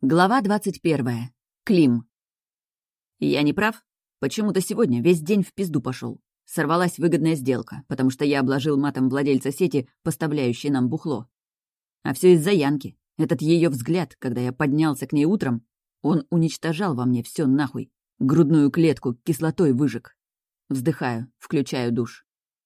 Глава 21. Клим. Я не прав? Почему-то сегодня весь день в пизду пошел. Сорвалась выгодная сделка, потому что я обложил матом владельца сети, поставляющей нам бухло. А все из-за Янки. Этот ее взгляд, когда я поднялся к ней утром, он уничтожал во мне все нахуй. Грудную клетку кислотой выжег. Вздыхаю, включаю душ.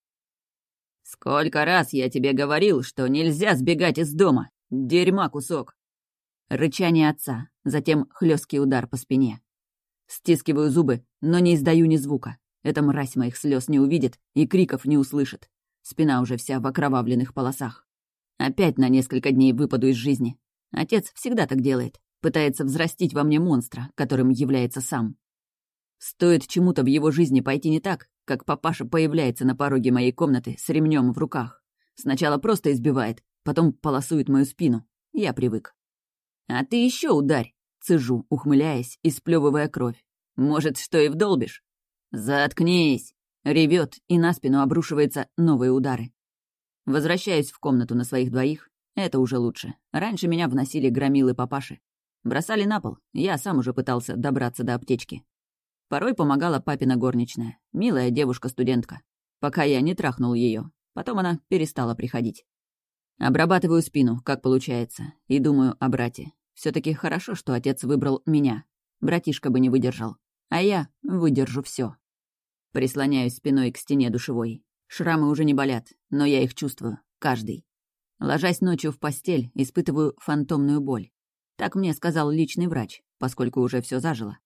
«Сколько раз я тебе говорил, что нельзя сбегать из дома! Дерьма кусок!» Рычание отца, затем хлесткий удар по спине. Стискиваю зубы, но не издаю ни звука. Эта мразь моих слез не увидит и криков не услышит. Спина уже вся в окровавленных полосах. Опять на несколько дней выпаду из жизни. Отец всегда так делает. Пытается взрастить во мне монстра, которым является сам. Стоит чему-то в его жизни пойти не так, как папаша появляется на пороге моей комнаты с ремнем в руках. Сначала просто избивает, потом полосует мою спину. Я привык. «А ты еще ударь!» — цежу, ухмыляясь и сплевывая кровь. «Может, что и вдолбишь?» «Заткнись!» — ревет, и на спину обрушиваются новые удары. Возвращаюсь в комнату на своих двоих. Это уже лучше. Раньше меня вносили громилы папаши. Бросали на пол, я сам уже пытался добраться до аптечки. Порой помогала папина горничная, милая девушка-студентка, пока я не трахнул ее. Потом она перестала приходить. Обрабатываю спину, как получается, и думаю о брате. Все-таки хорошо, что отец выбрал меня. Братишка бы не выдержал. А я выдержу все. Прислоняюсь спиной к стене душевой. Шрамы уже не болят, но я их чувствую, каждый. Ложась ночью в постель, испытываю фантомную боль. Так мне сказал личный врач, поскольку уже все зажило.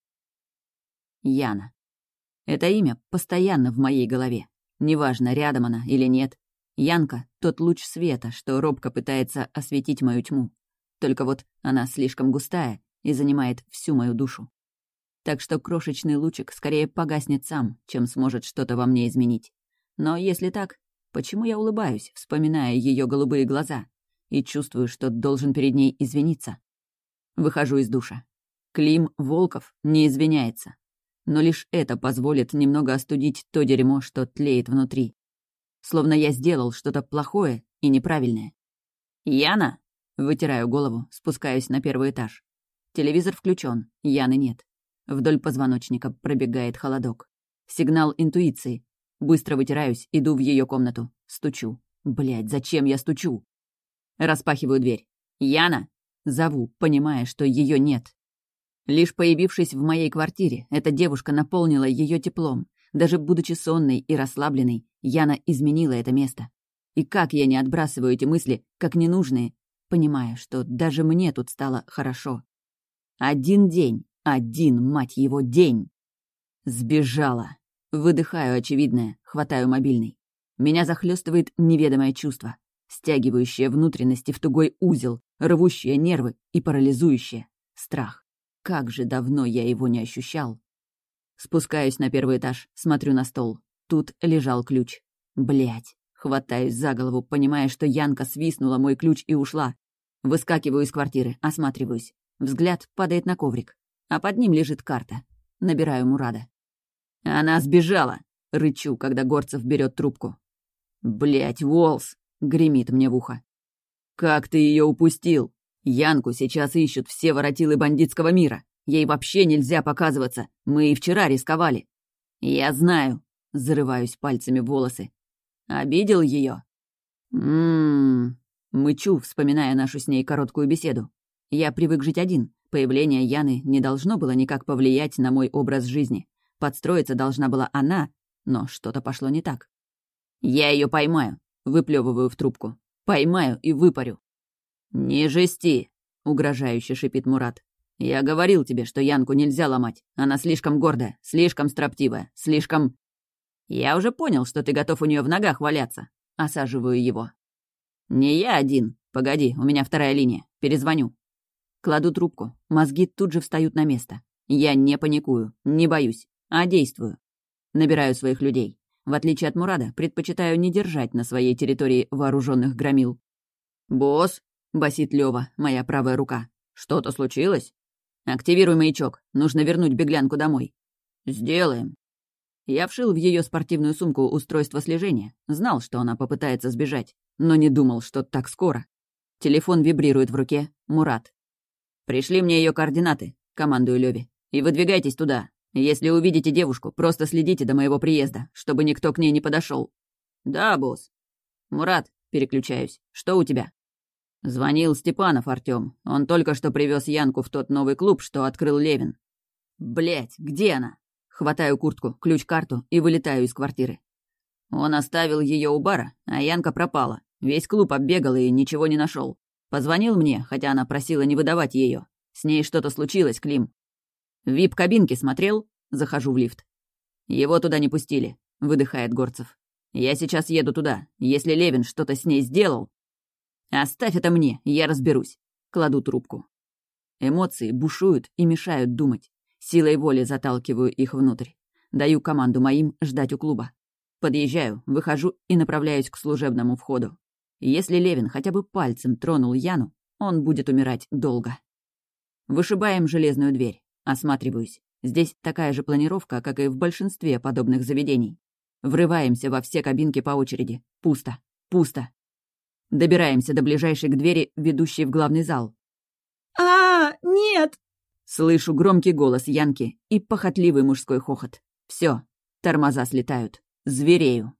Яна. Это имя постоянно в моей голове. Неважно, рядом она или нет. Янка — тот луч света, что робко пытается осветить мою тьму. Только вот она слишком густая и занимает всю мою душу. Так что крошечный лучик скорее погаснет сам, чем сможет что-то во мне изменить. Но если так, почему я улыбаюсь, вспоминая ее голубые глаза, и чувствую, что должен перед ней извиниться? Выхожу из душа. Клим Волков не извиняется. Но лишь это позволит немного остудить то дерьмо, что тлеет внутри. Словно я сделал что-то плохое и неправильное. «Яна!» — вытираю голову, спускаюсь на первый этаж. Телевизор включен, Яны нет. Вдоль позвоночника пробегает холодок. Сигнал интуиции. Быстро вытираюсь, иду в ее комнату. Стучу. Блядь, зачем я стучу? Распахиваю дверь. «Яна!» — зову, понимая, что ее нет. Лишь появившись в моей квартире, эта девушка наполнила ее теплом. Даже будучи сонной и расслабленной, Яна изменила это место. И как я не отбрасываю эти мысли, как ненужные, понимая, что даже мне тут стало хорошо. Один день, мать его, день. Сбежала. Выдыхаю очевидное, хватаю мобильный. Меня захлестывает неведомое чувство, стягивающее внутренности в тугой узел, рвущее нервы и парализующее. Страх. Как же давно я его не ощущал. Спускаюсь на первый этаж, смотрю на стол. Тут лежал ключ. Блядь. Хватаюсь за голову, понимая, что Янка свистнула мой ключ и ушла. Выскакиваю из квартиры, осматриваюсь. Взгляд падает на коврик. А под ним лежит карта. Набираю Мурада. «Она сбежала!» — рычу, когда Горцев берет трубку. «Блядь, Уолс!» — гремит мне в ухо. «Как ты ее упустил? Янку сейчас ищут все воротилы бандитского мира. Ей вообще нельзя показываться. Мы и вчера рисковали». «Я знаю», — зарываюсь пальцами в волосы. «Обидел ее?» Мычу, вспоминая нашу с ней короткую беседу. Я привык жить один. Появление Яны не должно было никак повлиять на мой образ жизни. Подстроиться должна была она, но что-то пошло не так. «Я ее поймаю», — выплевываю в трубку. «Поймаю и выпарю». «Не жести», — угрожающе шипит Мурат. «Я говорил тебе, что Янку нельзя ломать. Она слишком гордая, слишком строптивая, слишком...» «Я уже понял, что ты готов у нее в ногах валяться». Осаживаю его. «Не я один. Погоди, у меня вторая линия. Перезвоню». Кладу трубку. Мозги тут же встают на место. Я не паникую, не боюсь, а действую. Набираю своих людей. В отличие от Мурада, предпочитаю не держать на своей территории вооруженных громил. «Босс», — басит Лёва, моя правая рука. «Что-то случилось?» «Активируй маячок. Нужно вернуть беглянку домой». «Сделаем». Я вшил в ее спортивную сумку устройство слежения. Знал, что она попытается сбежать, но не думал, что так скоро. Телефон вибрирует в руке. Мурат. «Пришли мне ее координаты», — командую Леве. «И выдвигайтесь туда. Если увидите девушку, просто следите до моего приезда, чтобы никто к ней не подошел». «Да, босс». «Мурат», — переключаюсь, — «что у тебя?» Звонил Степанов Артём. Он только что привез Янку в тот новый клуб, что открыл Левин. Блять, где она? Хватаю куртку, ключ-карту и вылетаю из квартиры. Он оставил ее у бара, а Янка пропала. Весь клуб оббегал и ничего не нашел. Позвонил мне, хотя она просила не выдавать ее. С ней что-то случилось, Клим. В вип-кабинке смотрел? Захожу в лифт. Его туда не пустили, выдыхает Горцев. Я сейчас еду туда. Если Левин что-то с ней сделал... Оставь это мне, я разберусь. Кладу трубку. Эмоции бушуют и мешают думать. Силой воли заталкиваю их внутрь. Даю команду моим ждать у клуба. Подъезжаю, выхожу и направляюсь к служебному входу. Если Левин хотя бы пальцем тронул Яну, он будет умирать долго. Вышибаем железную дверь. Осматриваюсь. Здесь такая же планировка, как и в большинстве подобных заведений. Врываемся во все кабинки по очереди. Пусто. Пусто. Добираемся до ближайшей к двери, ведущей в главный зал. Нет!» Слышу громкий голос Янки и похотливый мужской хохот. Все, тормоза слетают. Зверею.